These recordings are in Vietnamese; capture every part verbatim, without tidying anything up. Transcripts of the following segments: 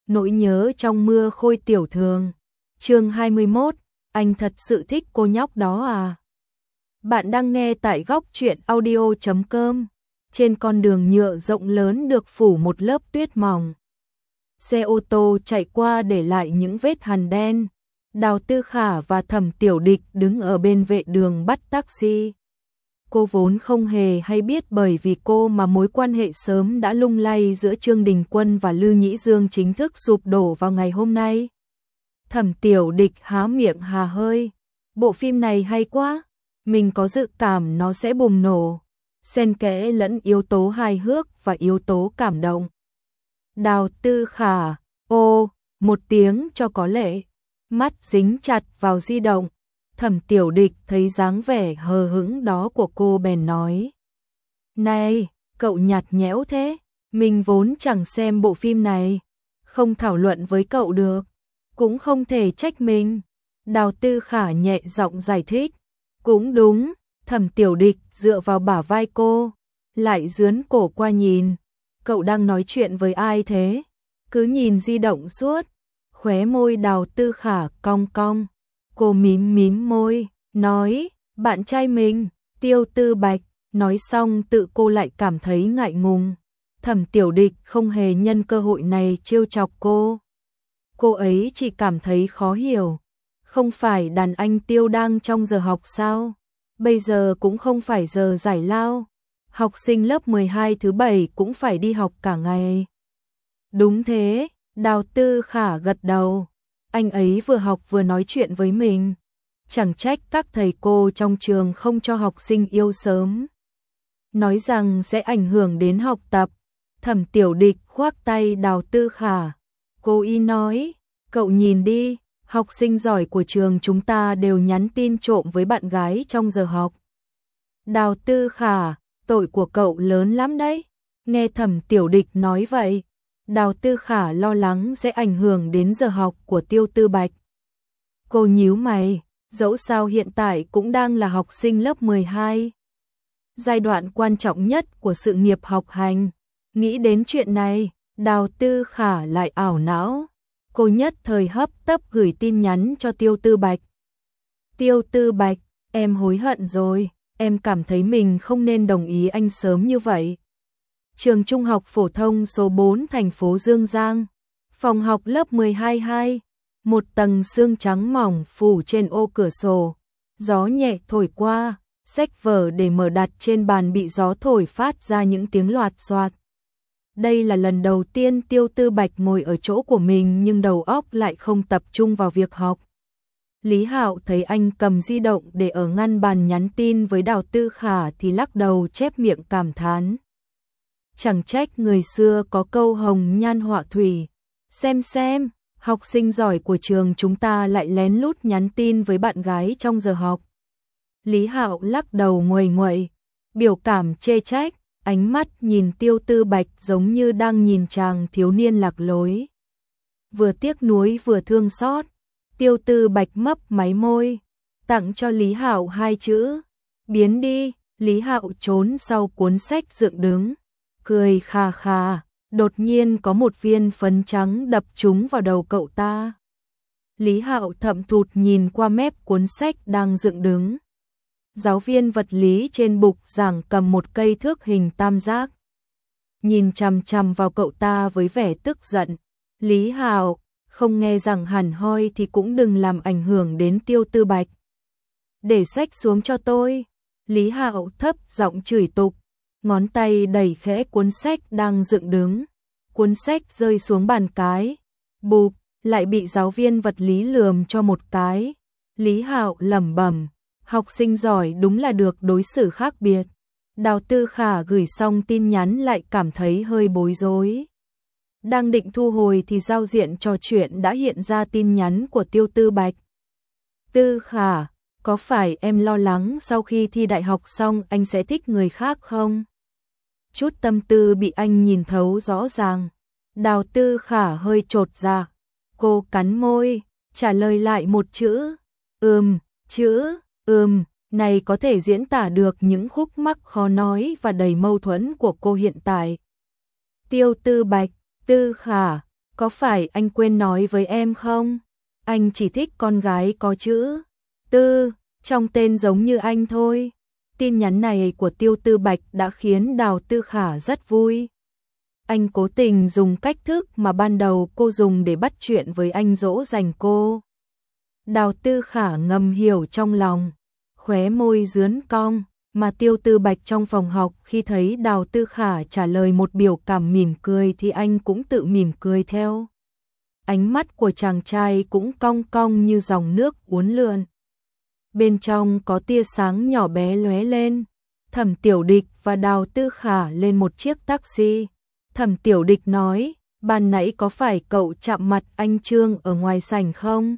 Nỗi nhớ trong mưa khôi tiểu thường. Chương hai mươi mốt, anh thật sự thích cô nhóc đó à? Bạn đang nghe tại góc truyện audio chấm com. Trên con đường nhựa rộng lớn được phủ một lớp tuyết mỏng. Xe ô tô chạy qua để lại những vết hằn đen. Đào Tư Khả và Thẩm Tiểu Địch đứng ở bên vệ đường bắt taxi. Cô vốn không hề hay biết, bởi vì cô mà mối quan hệ sớm đã lung lay giữa Trương Đình Quân và Lư Nhĩ Dương chính thức sụp đổ vào ngày hôm nay. Thẩm Tiểu Địch há miệng hà hơi. Bộ phim này hay quá, mình có dự cảm nó sẽ bùng nổ, xen kẽ lẫn yếu tố hài hước và yếu tố cảm động. Đào Tư Khả, ô, một tiếng cho có lệ, mắt dính chặt vào di động. Thẩm Tiểu Địch thấy dáng vẻ hờ hững đó của cô bèn nói: "Này, cậu nhạt nhẽo thế, mình vốn chẳng xem bộ phim này, không thảo luận với cậu được, cũng không thể trách mình." Đào Tư Khả nhẹ giọng giải thích. "Cũng đúng." Thẩm Tiểu Địch dựa vào bả vai cô, lại dướn cổ qua nhìn. "Cậu đang nói chuyện với ai thế? Cứ nhìn di động suốt." Khóe môi Đào Tư Khả cong cong. Cô mím mím môi, nói: "Bạn trai mình, Tiêu Tư Bạch." Nói xong tự cô lại cảm thấy ngại ngùng. Thẩm Tiểu Địch không hề nhân cơ hội này trêu chọc cô. Cô ấy chỉ cảm thấy khó hiểu. Không phải đàn anh Tiêu đang trong giờ học sao? Bây giờ cũng không phải giờ giải lao. Học sinh lớp mười hai thứ bảy cũng phải đi học cả ngày. Đúng thế, Đào Tư Khả gật đầu. Anh ấy vừa học vừa nói chuyện với mình. Chẳng trách các thầy cô trong trường không cho học sinh yêu sớm, nói rằng sẽ ảnh hưởng đến học tập. Thẩm Tiểu Địch khoác tay Đào Tư Khả. Cô y nói: "Cậu nhìn đi, học sinh giỏi của trường chúng ta đều nhắn tin trộm với bạn gái trong giờ học." Đào Tư Khả: "Tội của cậu lớn lắm đấy." Nghe Thẩm Tiểu Địch nói vậy, Đào Tư Khả lo lắng sẽ ảnh hưởng đến giờ học của Tiêu Tư Bạch. Cô nhíu mày, dẫu sao hiện tại cũng đang là học sinh lớp mười hai. Giai đoạn quan trọng nhất của sự nghiệp học hành. Nghĩ đến chuyện này, Đào Tư Khả lại ảo não. Cô nhất thời hấp tấp gửi tin nhắn cho Tiêu Tư Bạch. "Tiêu Tư Bạch, em hối hận rồi, em cảm thấy mình không nên đồng ý anh sớm như vậy." Trường Trung học phổ thông số bốn thành phố Dương Giang, phòng học lớp mười hai hai, một tầng sương trắng mỏng phủ trên ô cửa sổ, gió nhẹ thổi qua, sách vở để mở đặt trên bàn bị gió thổi phát ra những tiếng loạt xoạt. Đây là lần đầu tiên Tiêu Tư Bạch ngồi ở chỗ của mình nhưng đầu óc lại không tập trung vào việc học. Lý Hạo thấy anh cầm di động để ở ngăn bàn nhắn tin với Đào Tư Khả thì lắc đầu chép miệng cảm thán. Chẳng trách người xưa có câu hồng nhan họa thủy. Xem xem, học sinh giỏi của trường chúng ta lại lén lút nhắn tin với bạn gái trong giờ học. Lý Hạo lắc đầu nguầy nguậy, biểu cảm chê trách, ánh mắt nhìn Tiêu Tư Bạch giống như đang nhìn chàng thiếu niên lạc lối. Vừa tiếc nuối vừa thương xót, Tiêu Tư Bạch mấp máy môi, tặng cho Lý Hạo hai chữ: "Biến đi." Lý Hạo trốn sau cuốn sách dựng đứng, cười khà khà, đột nhiên có một viên phấn trắng đập trúng vào đầu cậu ta. Lý Hạo thậm thụt nhìn qua mép cuốn sách đang dựng đứng. Giáo viên vật lý trên bục giảng cầm một cây thước hình tam giác, nhìn chằm chằm vào cậu ta với vẻ tức giận. "Lý Hạo, không nghe rằng hẳn hoi thì cũng đừng làm ảnh hưởng đến Tiêu Tư Bạch. Để sách xuống cho tôi." Lý Hạo thấp giọng chửi tục, ngón tay đẩy khẽ cuốn sách đang dựng đứng. Cuốn sách rơi xuống bàn cái, bụp, lại bị giáo viên vật lý lườm cho một cái. Lý Hạo lẩm bẩm, học sinh giỏi đúng là được đối xử khác biệt. Đào Tư Khả gửi xong tin nhắn lại cảm thấy hơi bối rối. Đang định thu hồi thì giao diện trò chuyện đã hiện ra tin nhắn của Tiêu Tư Bạch. "Tư Khả, có phải em lo lắng sau khi thi đại học xong anh sẽ thích người khác không?" Chút tâm tư bị anh nhìn thấu rõ ràng. Đào Tư Khả hơi chột dạ. Cô cắn môi, trả lời lại một chữ. Ừm, chữ, ừm, này có thể diễn tả được những khúc mắc khó nói và đầy mâu thuẫn của cô hiện tại. Tiêu Tư Bạch, Tư Khả, có phải anh quên nói với em không? Anh chỉ thích con gái có chữ Tư trong tên giống như anh thôi. Tin nhắn này của Tiêu Tư Bạch đã khiến Đào Tư Khả rất vui. Anh cố tình dùng cách thức mà ban đầu cô dùng để bắt chuyện với anh dỗ dành cô. Đào Tư Khả ngầm hiểu trong lòng, khóe môi dướn cong, mà Tiêu Tư Bạch trong phòng học khi thấy Đào Tư Khả trả lời một biểu cảm mỉm cười thì anh cũng tự mỉm cười theo. Ánh mắt của chàng trai cũng cong cong như dòng nước uốn lượn. Bên trong có tia sáng nhỏ bé lóe lên. Thẩm Tiểu Địch và Đào Tư Khả lên một chiếc taxi. Thẩm Tiểu Địch nói, ban nãy có phải cậu chạm mặt anh Trương ở ngoài sảnh không?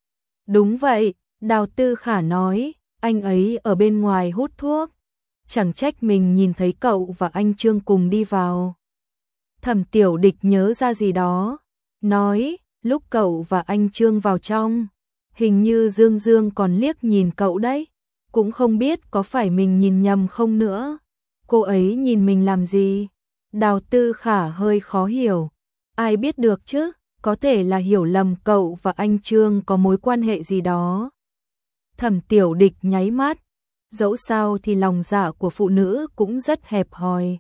Đúng vậy, Đào Tư Khả nói, anh ấy ở bên ngoài hút thuốc. Chẳng trách mình nhìn thấy cậu và anh Trương cùng đi vào. Thẩm Tiểu Địch nhớ ra gì đó, nói, lúc cậu và anh Trương vào trong, hình như Dương Dương còn liếc nhìn cậu đấy, cũng không biết có phải mình nhìn nhầm không nữa. Cô ấy nhìn mình làm gì? Đào Tư Khả hơi khó hiểu. Ai biết được chứ, có thể là hiểu lầm cậu và anh Trương có mối quan hệ gì đó. Thẩm Tiểu Địch nháy mắt, dẫu sao thì lòng dạ của phụ nữ cũng rất hẹp hòi.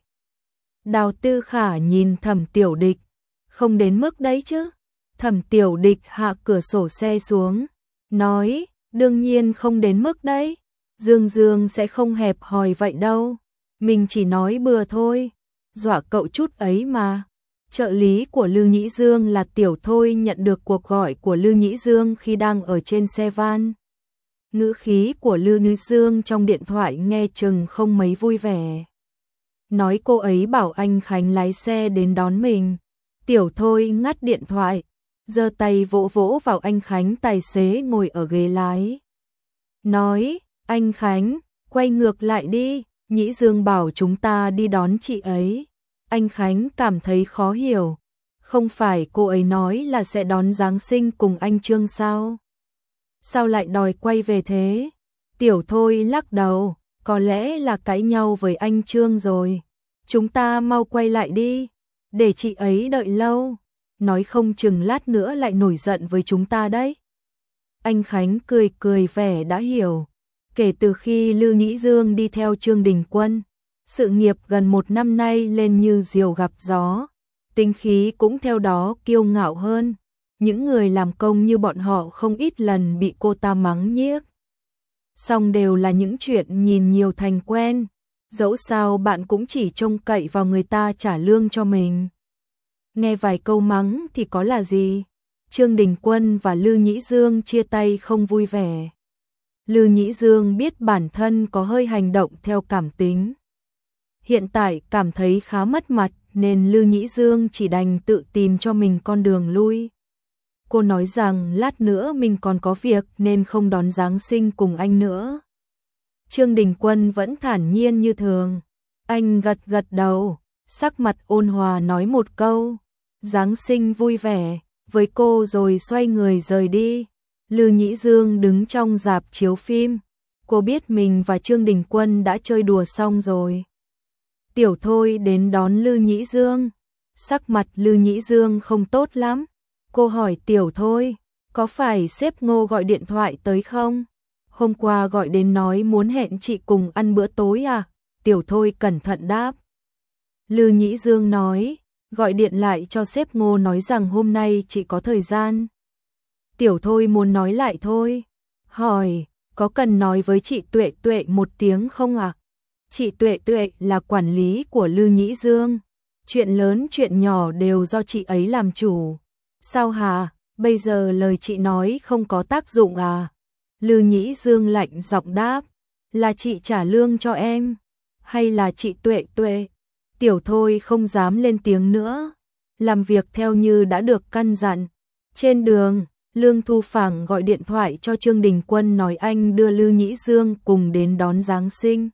Đào Tư Khả nhìn Thẩm Tiểu Địch, không đến mức đấy chứ. Thẩm Tiểu Địch hạ cửa sổ xe xuống, nói, đương nhiên không đến mức đấy. Dương Dương sẽ không hẹp hòi vậy đâu. Mình chỉ nói bừa thôi, dọa cậu chút ấy mà. Trợ lý của Lư Nhĩ Dương là Tiểu Thôi nhận được cuộc gọi của Lư Nhĩ Dương khi đang ở trên xe van. Ngữ khí của Lư Nhĩ Dương trong điện thoại nghe chừng không mấy vui vẻ. Nói cô ấy bảo anh Khánh lái xe đến đón mình. Tiểu Thôi ngắt điện thoại, giơ tay vỗ vỗ vào anh Khánh tài xế ngồi ở ghế lái. Nói, anh Khánh, quay ngược lại đi, Nhĩ Dương bảo chúng ta đi đón chị ấy. Anh Khánh cảm thấy khó hiểu, không phải cô ấy nói là sẽ đón Giáng sinh cùng anh Trương sao? Sao lại đòi quay về thế? Tiểu Thôi lắc đầu, có lẽ là cãi nhau với anh Trương rồi. Chúng ta mau quay lại đi, để chị ấy đợi lâu, nói không chừng lát nữa lại nổi giận với chúng ta đấy. Anh Khánh cười cười vẻ đã hiểu. Kể từ khi Lư Nhĩ Dương đi theo Trương Đình Quân, sự nghiệp gần một năm nay lên như diều gặp gió, tính khí cũng theo đó kiêu ngạo hơn. Những người làm công như bọn họ không ít lần bị cô ta mắng nhiếc. Song đều là những chuyện nhìn nhiều thành quen, dẫu sao bạn cũng chỉ trông cậy vào người ta trả lương cho mình. Nghe vài câu mắng thì có là gì? Trương Đình Quân và Lư Nhĩ Dương chia tay không vui vẻ. Lư Nhĩ Dương biết bản thân có hơi hành động theo cảm tính. Hiện tại cảm thấy khá mất mặt nên Lư Nhĩ Dương chỉ đành tự tìm cho mình con đường lui. Cô nói rằng lát nữa mình còn có việc nên không đón Giáng sinh cùng anh nữa. Trương Đình Quân vẫn thản nhiên như thường. Anh gật gật đầu, sắc mặt ôn hòa nói một câu, Giáng sinh vui vẻ, với cô rồi xoay người rời đi. Lư Nhĩ Dương đứng trong rạp chiếu phim. Cô biết mình và Trương Đình Quân đã chơi đùa xong rồi. Tiểu Thôi đến đón Lư Nhĩ Dương. Sắc mặt Lư Nhĩ Dương không tốt lắm. Cô hỏi Tiểu Thôi, có phải sếp Ngô gọi điện thoại tới không? Hôm qua gọi đến nói muốn hẹn chị cùng ăn bữa tối à? Tiểu Thôi cẩn thận đáp. Lư Nhĩ Dương nói, gọi điện lại cho sếp Ngô nói rằng hôm nay chị có thời gian. Tiểu Thôi muốn nói lại thôi. Hỏi, có cần nói với chị Tuệ Tuệ một tiếng không ạ? À? Chị Tuệ Tuệ là quản lý của Lư Nhĩ Dương. Chuyện lớn chuyện nhỏ đều do chị ấy làm chủ. Sao hả? Bây giờ lời chị nói không có tác dụng à? Lư Nhĩ Dương lạnh giọng đáp. Là chị trả lương cho em? Hay là chị Tuệ Tuệ? Tiểu Thôi không dám lên tiếng nữa. Làm việc theo như đã được căn dặn. Trên đường, Lương Thu Phảng gọi điện thoại cho Trương Đình Quân nói anh đưa Lư Nhĩ Dương cùng đến đón Giáng sinh.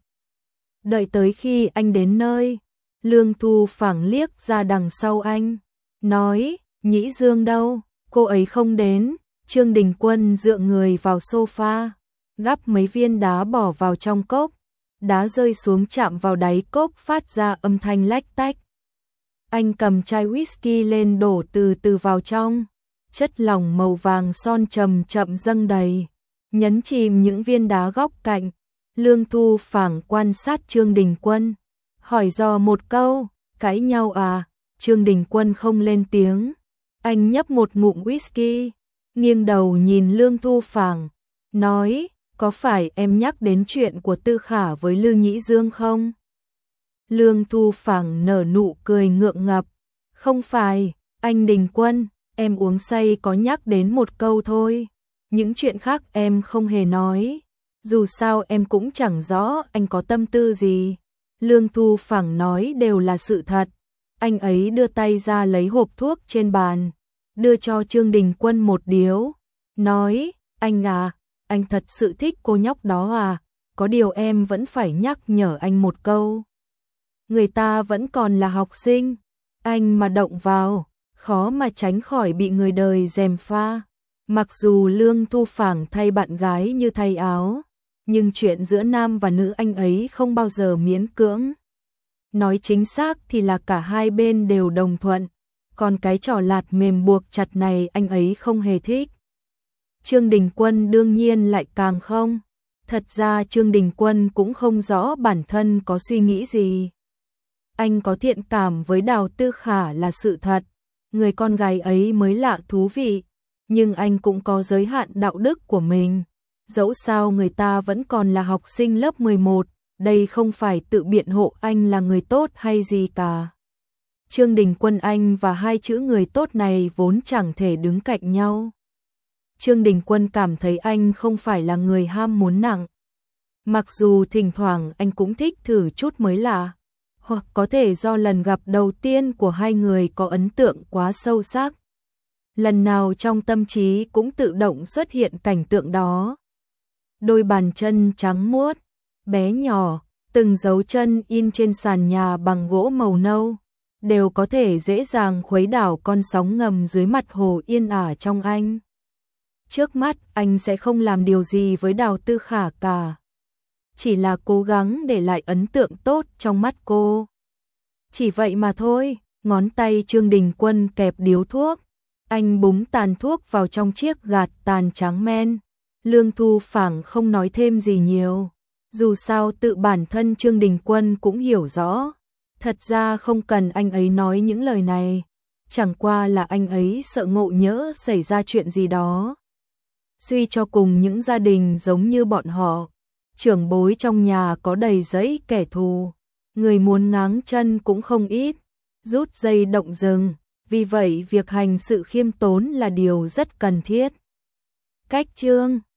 Đợi tới khi anh đến nơi, Lương Thu Phảng liếc ra đằng sau anh, nói, Nhĩ Dương đâu, cô ấy không đến. Trương Đình Quân dựa người vào sofa, gắp mấy viên đá bỏ vào trong cốc, đá rơi xuống chạm vào đáy cốc phát ra âm thanh lách tách. Anh cầm chai whisky lên đổ từ từ vào trong, chất lỏng màu vàng son chậm chậm dâng đầy, nhấn chìm những viên đá góc cạnh. Lương Thu Phảng quan sát Trương Đình Quân, hỏi dò một câu, cãi nhau à? Trương Đình Quân không lên tiếng, anh nhấp một ngụm whisky, nghiêng đầu nhìn Lương Thu Phảng, nói, có phải em nhắc đến chuyện của Tư Khả với Lư Nhĩ Dương không? Lương Thu Phảng nở nụ cười ngượng ngập, không phải, anh Đình Quân, em uống say có nhắc đến một câu thôi, những chuyện khác em không hề nói, dù sao em cũng chẳng rõ anh có tâm tư gì. Lương Thu Phảng nói đều là sự thật. Anh ấy đưa tay ra lấy hộp thuốc trên bàn, đưa cho Trương Đình Quân một điếu, nói, anh à, anh thật sự thích cô nhóc đó à, có điều em vẫn phải nhắc nhở anh một câu. Người ta vẫn còn là học sinh, anh mà động vào, khó mà tránh khỏi bị người đời gièm pha. Mặc dù Lương Thu Phảng thay bạn gái như thay áo, nhưng chuyện giữa nam và nữ anh ấy không bao giờ miễn cưỡng. Nói chính xác thì là cả hai bên đều đồng thuận, còn cái trò lạt mềm buộc chặt này anh ấy không hề thích. Trương Đình Quân đương nhiên lại càng không. Thật ra Trương Đình Quân cũng không rõ bản thân có suy nghĩ gì. Anh có thiện cảm với Đào Tư Khả là sự thật, người con gái ấy mới lạ thú vị, nhưng anh cũng có giới hạn đạo đức của mình. Dẫu sao người ta vẫn còn là học sinh lớp mười một, đây không phải tự biện hộ anh là người tốt hay gì cả. Trương Đình Quân anh và hai chữ người tốt này vốn chẳng thể đứng cạnh nhau. Trương Đình Quân cảm thấy anh không phải là người ham muốn nặng. Mặc dù thỉnh thoảng anh cũng thích thử chút mới lạ, hoặc có thể do lần gặp đầu tiên của hai người có ấn tượng quá sâu sắc. Lần nào trong tâm trí cũng tự động xuất hiện cảnh tượng đó. Đôi bàn chân trắng muốt, bé nhỏ, từng dấu chân in trên sàn nhà bằng gỗ màu nâu, đều có thể dễ dàng khuấy đảo con sóng ngầm dưới mặt hồ yên ả trong anh. Trước mắt anh sẽ không làm điều gì với Đào Tư Khả cả, chỉ là cố gắng để lại ấn tượng tốt trong mắt cô. Chỉ vậy mà thôi. Ngón tay Trương Đình Quân kẹp điếu thuốc, anh búng tàn thuốc vào trong chiếc gạt tàn trắng men. Lương Thu Phảng không nói thêm gì nhiều, dù sao tự bản thân Trương Đình Quân cũng hiểu rõ, thật ra không cần anh ấy nói những lời này, chẳng qua là anh ấy sợ ngộ nhỡ xảy ra chuyện gì đó. Suy cho cùng những gia đình giống như bọn họ, trưởng bối trong nhà có đầy dẫy kẻ thù, người muốn ngáng chân cũng không ít, rút dây động rừng, vì vậy việc hành sự khiêm tốn là điều rất cần thiết. Cách chương